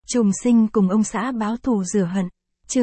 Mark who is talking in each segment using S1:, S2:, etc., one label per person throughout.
S1: Trùng sinh cùng ông xã báo thù rửa hận. Chương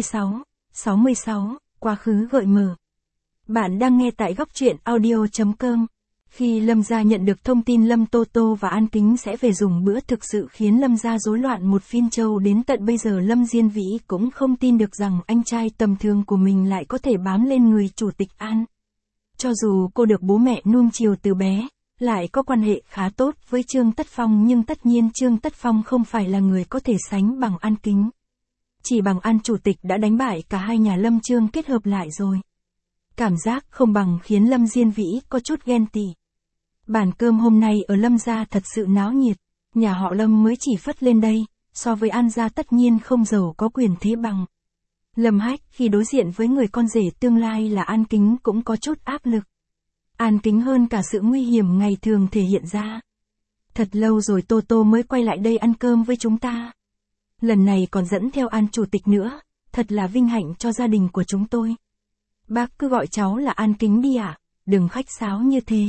S1: 66, quá khứ gợi mở. Bạn đang nghe tại góc truyện audio.com. Khi Lâm gia nhận được thông tin Lâm Tô Tô và An Kính sẽ về dùng bữa thực sự khiến Lâm gia rối loạn một phiên châu, đến tận bây giờ Lâm Diên Vĩ cũng không tin được rằng anh trai tầm thường của mình lại có thể bám lên người chủ tịch An. Cho dù cô được bố mẹ nuông chiều từ bé, lại có quan hệ khá tốt với Trương Tất Phong, nhưng tất nhiên Trương Tất Phong không phải là người có thể sánh bằng An Kính. Chỉ bằng An chủ tịch đã đánh bại cả hai nhà Lâm Trương kết hợp lại rồi. Cảm giác không bằng khiến Lâm Diên Vĩ có chút ghen tị. Bàn cơm hôm nay ở Lâm gia thật sự náo nhiệt, nhà họ Lâm mới chỉ phất lên đây, so với An gia tất nhiên không giàu có quyền thế bằng. Lâm Hách khi đối diện với người con rể tương lai là An Kính cũng có chút áp lực. An Kính hơn cả sự nguy hiểm ngày thường thể hiện ra. Thật lâu rồi Tô Tô mới quay lại đây ăn cơm với chúng ta. Lần này còn dẫn theo An chủ tịch nữa, thật là vinh hạnh cho gia đình của chúng tôi. Bác cứ gọi cháu là An Kính đi ạ, đừng khách sáo như thế.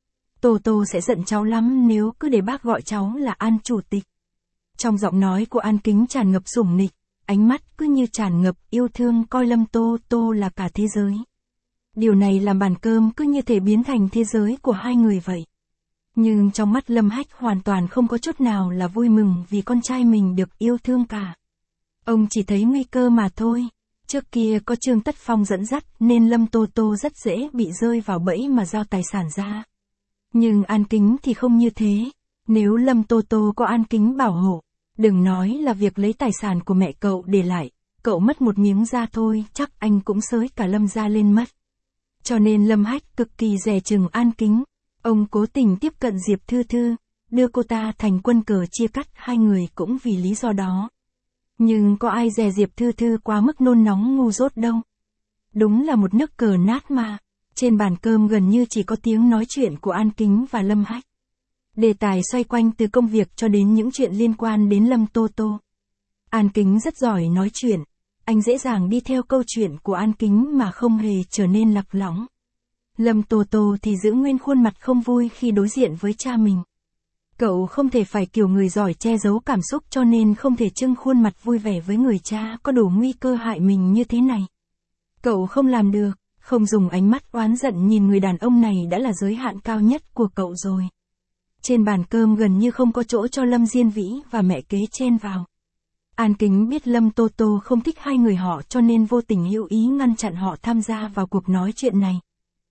S1: Tô Tô sẽ giận cháu lắm nếu cứ để bác gọi cháu là An chủ tịch. Trong giọng nói của An Kính tràn ngập sủng nịch, ánh mắt cứ như tràn ngập yêu thương, coi Lâm Tô Tô là cả thế giới. Điều này làm bàn cơm cứ như thể biến thành thế giới của hai người vậy. Nhưng trong mắt Lâm Hách hoàn toàn không có chút nào là vui mừng vì con trai mình được yêu thương cả. Ông chỉ thấy nguy cơ mà thôi. Trước kia có Trương Tất Phong dẫn dắt nên Lâm Tô Tô rất dễ bị rơi vào bẫy mà giao tài sản ra. Nhưng An Kính thì không như thế. Nếu Lâm Tô Tô có An Kính bảo hộ, đừng nói là việc lấy tài sản của mẹ cậu để lại, cậu mất một miếng da thôi chắc anh cũng xới cả Lâm gia lên mất. Cho nên Lâm Hách cực kỳ dè chừng An Kính. Ông cố tình tiếp cận Diệp Thư Thư, đưa cô ta thành quân cờ chia cắt hai người cũng vì lý do đó. Nhưng có ai dè Diệp Thư Thư quá mức nôn nóng ngu dốt đâu. Đúng là một nước cờ nát mà. Trên bàn cơm gần như chỉ có tiếng nói chuyện của An Kính và Lâm Hách. Đề tài xoay quanh từ công việc cho đến những chuyện liên quan đến Lâm Tô Tô. An Kính rất giỏi nói chuyện. Anh dễ dàng đi theo câu chuyện của An Kính mà không hề trở nên lạc lõng. Lâm Tô Tô thì giữ nguyên khuôn mặt không vui khi đối diện với cha mình. Cậu không thể phải kiểu người giỏi che giấu cảm xúc, cho nên không thể trưng khuôn mặt vui vẻ với người cha có đủ nguy cơ hại mình như thế này. Cậu không làm được, không dùng ánh mắt oán giận nhìn người đàn ông này đã là giới hạn cao nhất của cậu rồi. Trên bàn cơm gần như không có chỗ cho Lâm Diên Vĩ và mẹ kế chen vào. An Kính biết Lâm Tô Tô không thích hai người họ cho nên vô tình hữu ý ngăn chặn họ tham gia vào cuộc nói chuyện này.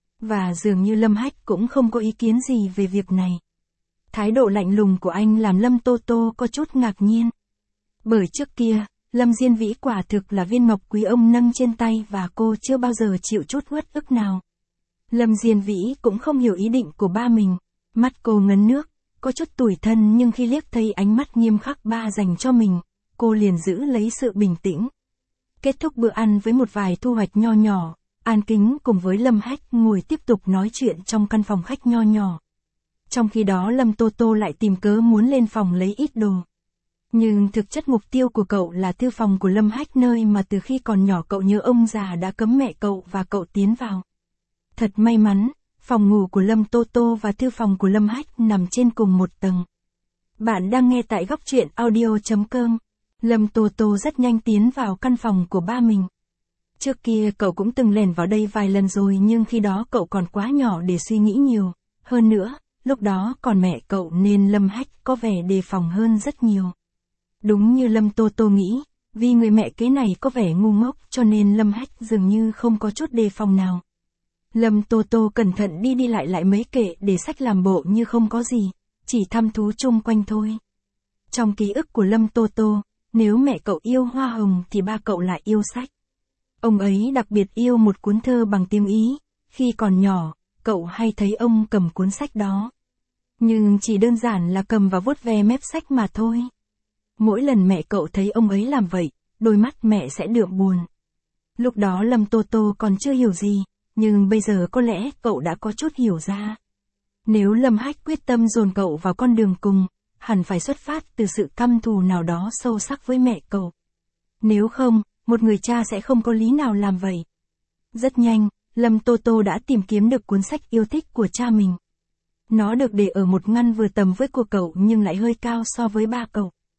S1: Và dường như Lâm Hách cũng không có ý kiến gì về việc này. Thái độ lạnh lùng của anh làm Lâm Tô Tô có chút ngạc nhiên. Bởi trước kia, Lâm Diên Vĩ quả thực là viên ngọc quý ông nâng trên tay và cô chưa bao giờ chịu chút uất ức nào. Lâm Diên Vĩ cũng không hiểu ý định của ba mình. Mắt cô ngấn nước, có chút tủi thân, nhưng khi liếc thấy ánh mắt nghiêm khắc ba dành cho mình, cô liền giữ lấy sự bình tĩnh. Kết thúc bữa ăn với một vài thu hoạch nho nhỏ, An Kính cùng với Lâm Hách ngồi tiếp tục nói chuyện trong căn phòng khách nho nhỏ. Trong khi đó Lâm Tô Tô lại tìm cớ muốn lên phòng lấy ít đồ. Nhưng thực chất mục tiêu của cậu là thư phòng của Lâm Hách, nơi mà từ khi còn nhỏ cậu nhớ ông già đã cấm mẹ cậu và cậu tiến vào. Thật may mắn, phòng ngủ của Lâm Tô Tô và thư phòng của Lâm Hách nằm trên cùng một tầng. Bạn đang nghe tại góc truyện audio.com. Lâm Tô Tô rất nhanh tiến vào căn phòng của ba mình. Trước kia cậu cũng từng lẻn vào đây vài lần rồi, nhưng khi đó cậu còn quá nhỏ để suy nghĩ nhiều. Hơn nữa, lúc đó còn mẹ cậu nên Lâm Hách có vẻ đề phòng hơn rất nhiều. Đúng như Lâm Tô Tô nghĩ, vì người mẹ kế này có vẻ ngu ngốc cho nên Lâm Hách dường như không có chút đề phòng nào. Lâm Tô Tô cẩn thận đi lại mấy kệ để sách làm bộ như không có gì, chỉ thăm thú chung quanh thôi. Trong ký ức của Lâm Tô Tô, nếu mẹ cậu yêu hoa hồng thì ba cậu lại yêu sách. Ông ấy đặc biệt yêu một cuốn thơ bằng tiếng Ý, khi còn nhỏ, cậu hay thấy ông cầm cuốn sách đó. Nhưng chỉ đơn giản là cầm và vuốt ve mép sách mà thôi. Mỗi lần mẹ cậu thấy ông ấy làm vậy, đôi mắt mẹ sẽ đượm buồn. Lúc đó Lâm Tô Tô còn chưa hiểu gì, nhưng bây giờ có lẽ cậu đã có chút hiểu ra. Nếu Lâm Hách quyết tâm dồn cậu vào con đường cùng, hẳn phải xuất phát từ sự căm thù nào đó sâu sắc với mẹ cậu. Nếu không, một người cha sẽ không có lý nào làm vậy. Rất nhanh, Lâm Tô Tô đã tìm kiếm được cuốn sách yêu thích của cha mình. Nó được để ở một ngăn vừa tầm với của cậu nhưng lại hơi cao so với ba cậu.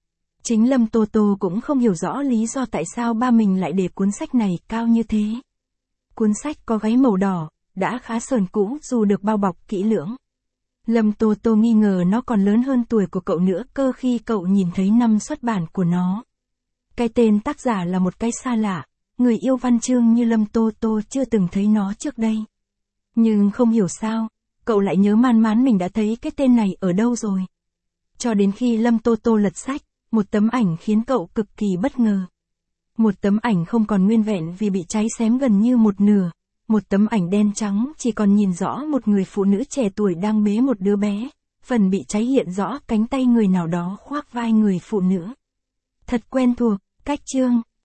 S1: Chính Lâm Tô Tô cũng không hiểu rõ lý do tại sao ba mình lại để cuốn sách này cao như thế. Cuốn sách có gáy màu đỏ, đã khá sờn cũ dù được bao bọc kỹ lưỡng. Lâm Tô Tô nghi ngờ nó còn lớn hơn tuổi của cậu nữa cơ khi cậu nhìn thấy năm xuất bản của nó. Cái tên tác giả là một cái xa lạ, người yêu văn chương như Lâm Tô Tô chưa từng thấy nó trước đây. Nhưng không hiểu sao, cậu lại nhớ man mán mình đã thấy cái tên này ở đâu rồi. Cho đến khi Lâm Tô Tô lật sách, một tấm ảnh khiến cậu cực kỳ bất ngờ. Một tấm ảnh không còn nguyên vẹn vì bị cháy xém gần như một nửa. Một tấm ảnh đen trắng chỉ còn nhìn rõ một người phụ nữ trẻ tuổi đang bế một đứa bé. Phần bị cháy hiện rõ cánh tay người nào đó khoác vai người phụ nữ. Thật quen thuộc, cách chương.